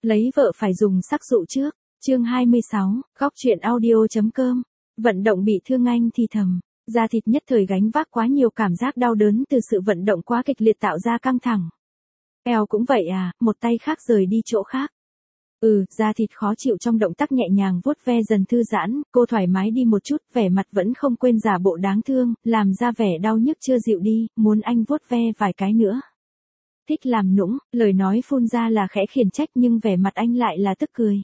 Lấy vợ phải dùng sắc dụ trước. Chương 26, góc truyện audio.com. Vận động bị thương anh thì thầm. Da thịt nhất thời gánh vác quá nhiều cảm giác đau đớn từ sự vận động quá kịch liệt tạo ra căng thẳng. Eo cũng vậy à, một tay khác rời đi chỗ khác. Da thịt khó chịu trong động tác nhẹ nhàng vuốt ve dần thư giãn, cô thoải mái đi một chút, vẻ mặt vẫn không quên giả bộ đáng thương, làm ra vẻ đau nhức chưa dịu đi, muốn anh vuốt ve vài cái nữa. Thích làm nũng, lời nói phun ra là khẽ khiển trách nhưng vẻ mặt anh lại là tức cười.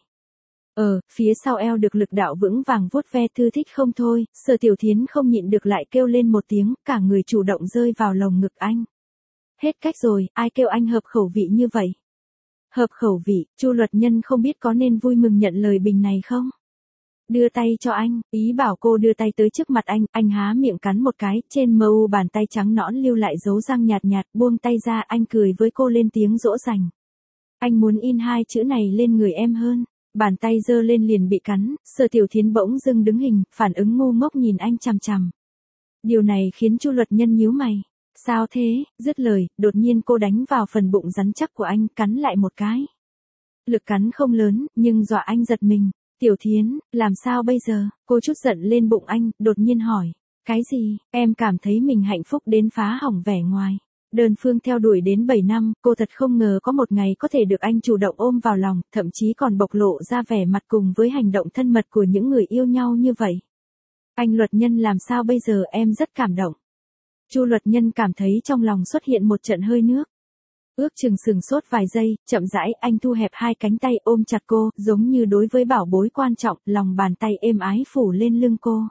Phía sau eo được lực đạo vững vàng vuốt ve thư thích không thôi, Sở Tiểu Thiến không nhịn được lại kêu lên một tiếng, cả người chủ động rơi vào lồng ngực anh. Hết cách rồi, ai kêu anh hợp khẩu vị như vậy? Hợp khẩu vị, Chu Luật Nhân không biết có nên vui mừng nhận lời bình này không? Đưa tay cho anh, ý bảo cô đưa tay tới trước mặt anh há miệng cắn một cái, trên mờ u bàn tay trắng nõn lưu lại dấu răng nhạt nhạt, buông tay ra, anh cười với cô lên tiếng dỗ dành. Anh muốn in hai chữ này lên người em hơn. Bàn tay giơ lên liền bị cắn, Sở Tiểu Thiến bỗng dưng đứng hình, phản ứng ngu ngốc nhìn anh chằm chằm. Điều này khiến Chu Luật Nhân nhíu mày. Sao thế? Dứt lời, đột nhiên cô đánh vào phần bụng rắn chắc của anh, cắn lại một cái. Lực cắn không lớn, nhưng dọa anh giật mình. Tiểu Thiến, làm sao bây giờ? Cô trút giận lên bụng anh, đột nhiên hỏi. Cái gì? Em cảm thấy mình hạnh phúc đến phá hỏng vẻ ngoài. Đơn phương theo đuổi đến 7 năm, cô thật không ngờ có một ngày có thể được anh chủ động ôm vào lòng, thậm chí còn bộc lộ ra vẻ mặt cùng với hành động thân mật của những người yêu nhau như vậy. Anh Luật Nhân làm sao bây giờ, em rất cảm động. Chu Luật Nhân cảm thấy trong lòng xuất hiện một trận hơi nước. Ước chừng sừng sốt vài giây, chậm rãi anh thu hẹp hai cánh tay ôm chặt cô, giống như đối với bảo bối quan trọng, lòng bàn tay êm ái phủ lên lưng cô.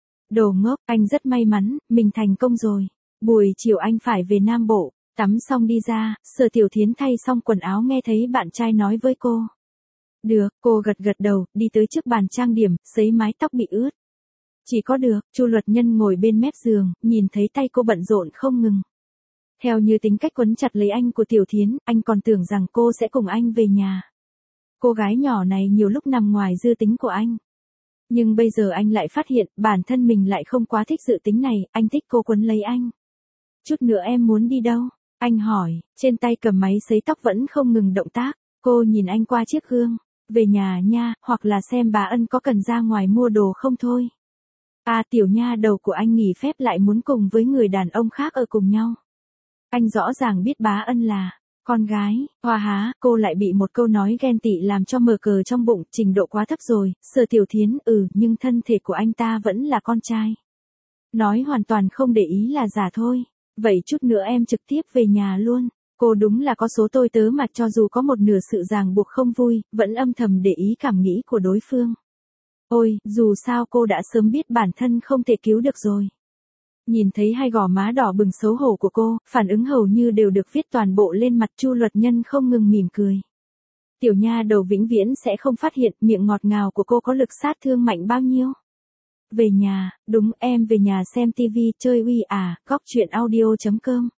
Đồ ngốc, anh rất may mắn, mình thành công rồi. Buổi chiều anh phải về Nam Bộ, tắm xong đi ra, Sở Tiểu Thiến thay xong quần áo nghe thấy bạn trai nói với cô. Được, cô gật gật đầu, đi tới trước bàn trang điểm, sấy mái tóc bị ướt. Chỉ có được, Chu Luật Nhân ngồi bên mép giường, nhìn thấy tay cô bận rộn không ngừng. Theo như tính cách quấn chặt lấy anh của Tiểu Thiến, anh còn tưởng rằng cô sẽ cùng anh về nhà. Cô gái nhỏ này nhiều lúc nằm ngoài dự tính của anh. Nhưng bây giờ anh lại phát hiện, bản thân mình lại không quá thích dự tính này, anh thích cô quấn lấy anh. Chút nữa em muốn đi đâu? Anh hỏi, trên tay cầm máy sấy tóc vẫn không ngừng động tác. Cô nhìn anh qua chiếc gương. Về nhà nha, hoặc là xem bà Ân có cần ra ngoài mua đồ không thôi. Tiểu nha đầu của anh nghỉ phép lại muốn cùng với người đàn ông khác ở cùng nhau. Anh rõ ràng biết bá Ân là con gái, hoa há, cô lại bị một câu nói ghen tị làm cho mờ cờ trong bụng, trình độ quá thấp rồi. Sở Tiểu Thiến, nhưng thân thể của anh ta vẫn là con trai. Nói hoàn toàn không để ý là giả thôi. Vậy chút nữa em trực tiếp về nhà luôn. Cô đúng là có số tôi tớ mà cho dù có một nửa sự ràng buộc không vui, vẫn âm thầm để ý cảm nghĩ của đối phương. Ôi, dù sao cô đã sớm biết bản thân không thể cứu được rồi. Nhìn thấy hai gò má đỏ bừng xấu hổ của cô, phản ứng hầu như đều được viết toàn bộ lên mặt. Chu Luật Nhân không ngừng mỉm cười. Tiểu nha đầu vĩnh viễn sẽ không phát hiện miệng ngọt ngào của cô có lực sát thương mạnh bao nhiêu. Về nhà, đúng, em về nhà xem TV, chơi Uy à, góc truyện audio.com.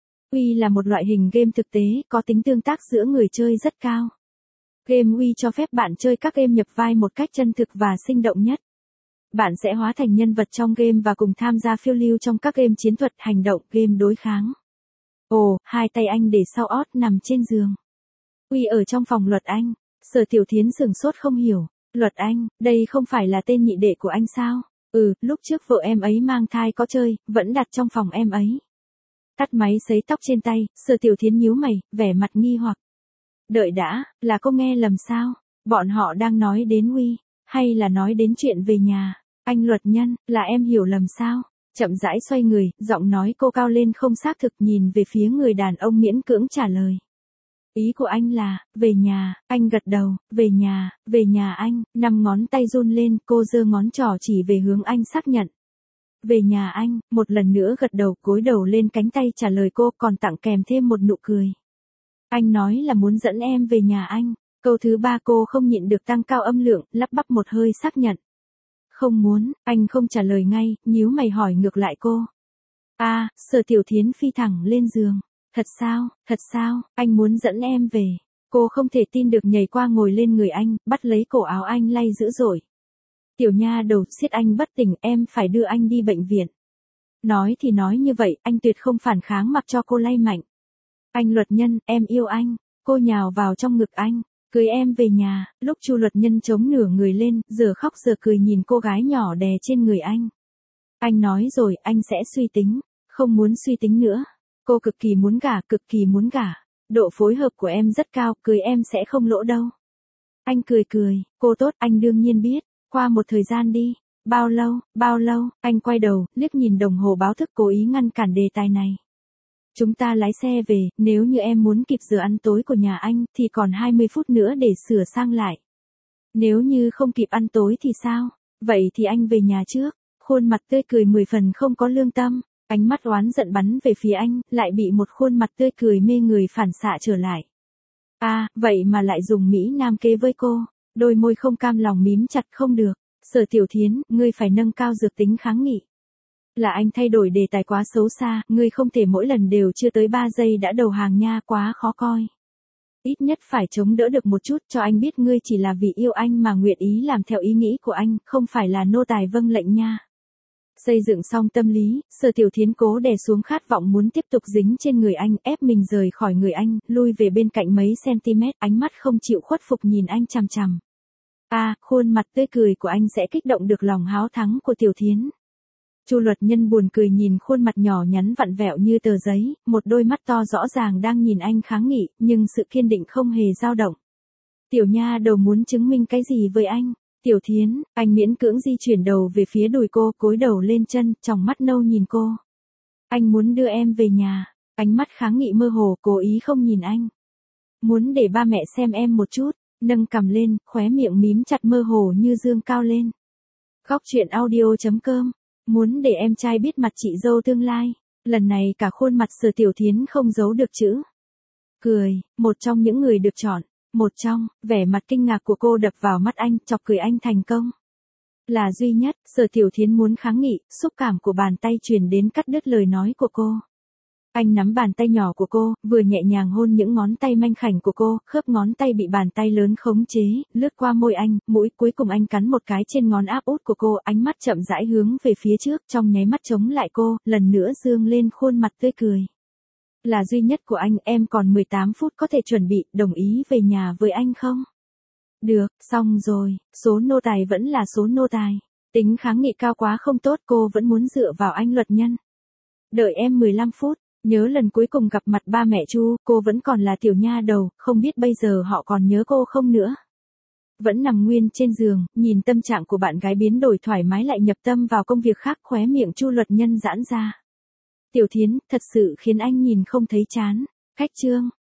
Uy là một loại hình game thực tế, có tính tương tác giữa người chơi rất cao. Game Uy cho phép bạn chơi các game nhập vai một cách chân thực và sinh động nhất. Bạn sẽ hóa thành nhân vật trong game và cùng tham gia phiêu lưu trong các game chiến thuật, hành động, game đối kháng. Hai tay anh để sau ót nằm trên giường. Uy ở trong phòng Luật Anh. Sở Tiểu Thiến sửng sốt không hiểu. Luật Anh, đây không phải là tên nhị đệ của anh sao? Lúc trước vợ em ấy mang thai có chơi, vẫn đặt trong phòng em ấy. Tắt máy sấy tóc trên tay, Sở Tiểu Thiến nhíu mày, vẻ mặt nghi hoặc. Đợi đã, là cô nghe lầm sao? Bọn họ đang nói đến Uy, hay là nói đến chuyện về nhà? Anh Luật Nhân, là em hiểu lầm sao? Chậm rãi xoay người, giọng nói cô cao lên không xác thực, nhìn về phía người đàn ông miễn cưỡng trả lời. Ý của anh là, về nhà. Anh gật đầu, về nhà anh. 5 ngón tay run lên, cô giơ ngón trỏ chỉ về hướng anh xác nhận. Về nhà anh, một lần nữa gật đầu, cúi đầu lên cánh tay trả lời cô, còn tặng kèm thêm một nụ cười. Anh nói là muốn dẫn em về nhà anh. Câu thứ 3 cô không nhịn được tăng cao âm lượng, lắp bắp một hơi xác nhận. Không muốn, anh không trả lời ngay, nhíu mày hỏi ngược lại cô. Sở Tiểu Thiến phi thẳng lên giường. Thật sao, anh muốn dẫn em về. Cô không thể tin được nhảy qua ngồi lên người anh, bắt lấy cổ áo anh lay dữ dội. Tiểu nha đầu, siết anh bất tỉnh, em phải đưa anh đi bệnh viện. Nói thì nói như vậy, anh tuyệt không phản kháng mặc cho cô lay mạnh. Anh Luật Nhân, em yêu anh. Cô nhào vào trong ngực anh. Cưới em về nhà, lúc Chu Luật Nhân chống nửa người lên, giờ khóc giờ cười nhìn cô gái nhỏ đè trên người anh. Anh nói rồi, anh sẽ suy tính, không muốn suy tính nữa. Cô cực kỳ muốn gả, cực kỳ muốn gả. Độ phối hợp của em rất cao, cưới em sẽ không lỗ đâu. Anh cười cười, cô tốt, anh đương nhiên biết. Qua một thời gian đi. Bao lâu, anh quay đầu, liếc nhìn đồng hồ báo thức cố ý ngăn cản đề tài này. Chúng ta lái xe về, nếu như em muốn kịp giờ ăn tối của nhà anh, thì còn 20 phút nữa để sửa sang lại. Nếu như không kịp ăn tối thì sao? Vậy thì anh về nhà trước. Khuôn mặt tươi cười 10 phần không có lương tâm, ánh mắt oán giận bắn về phía anh, lại bị một khuôn mặt tươi cười mê người phản xạ trở lại. Vậy mà lại dùng Mỹ Nam kế với cô, đôi môi không cam lòng mím chặt không được. Sở Tiểu Thiến, ngươi phải nâng cao dược tính kháng nghị. Là anh thay đổi đề tài quá xấu xa, ngươi không thể mỗi lần đều chưa tới 3 giây đã đầu hàng nha, quá khó coi. Ít nhất phải chống đỡ được một chút cho anh biết ngươi chỉ là vì yêu anh mà nguyện ý làm theo ý nghĩ của anh, không phải là nô tài vâng lệnh nha. Xây dựng xong tâm lý, Sở Tiểu Thiến cố đè xuống khát vọng muốn tiếp tục dính trên người anh, ép mình rời khỏi người anh, lui về bên cạnh mấy cm, ánh mắt không chịu khuất phục nhìn anh chằm chằm. Khuôn mặt tươi cười của anh sẽ kích động được lòng háo thắng của Tiểu Thiến. Chu Luật Nhân buồn cười nhìn khuôn mặt nhỏ nhắn vặn vẹo như tờ giấy, một đôi mắt to rõ ràng đang nhìn anh kháng nghị, nhưng sự kiên định không hề dao động. Tiểu nha đầu muốn chứng minh cái gì với anh? Tiểu Thiến, anh miễn cưỡng di chuyển đầu về phía đùi cô, cúi đầu lên chân, tròng mắt nâu nhìn cô. Anh muốn đưa em về nhà, ánh mắt kháng nghị mơ hồ, cố ý không nhìn anh. Muốn để ba mẹ xem em một chút, nâng cằm lên, khóe miệng mím chặt mơ hồ như dương cao lên. Góc truyện audio.com, muốn để em trai biết mặt chị dâu tương lai, lần này cả khuôn mặt Sở Tiểu Thiến không giấu được chữ cười, một trong những người được chọn. Vẻ mặt kinh ngạc của cô đập vào mắt anh, chọc cười anh thành công. Là duy nhất, Sở Tiểu Thiến muốn kháng nghị, xúc cảm của bàn tay truyền đến cắt đứt lời nói của cô. Anh nắm bàn tay nhỏ của cô, vừa nhẹ nhàng hôn những ngón tay manh khảnh của cô, khớp ngón tay bị bàn tay lớn khống chế, lướt qua môi anh, mũi, cuối cùng anh cắn một cái trên ngón áp út của cô, ánh mắt chậm rãi hướng về phía trước, trong nháy mắt chống lại cô, lần nữa dương lên khuôn mặt tươi cười. Là duy nhất của anh, em còn 18 phút có thể chuẩn bị, đồng ý về nhà với anh không? Được, xong rồi, số nô tài vẫn là số nô tài. Tính kháng nghị cao quá không tốt, cô vẫn muốn dựa vào anh Luật Nhân. Đợi em 15 phút, nhớ lần cuối cùng gặp mặt ba mẹ Chu, cô vẫn còn là tiểu nha đầu, không biết bây giờ họ còn nhớ cô không nữa. Vẫn nằm nguyên trên giường, nhìn tâm trạng của bạn gái biến đổi thoải mái lại nhập tâm vào công việc khác, khóe miệng Chu Luật Nhân giãn ra. Tiểu Thiến, thật sự khiến anh nhìn không thấy chán. Khách trương.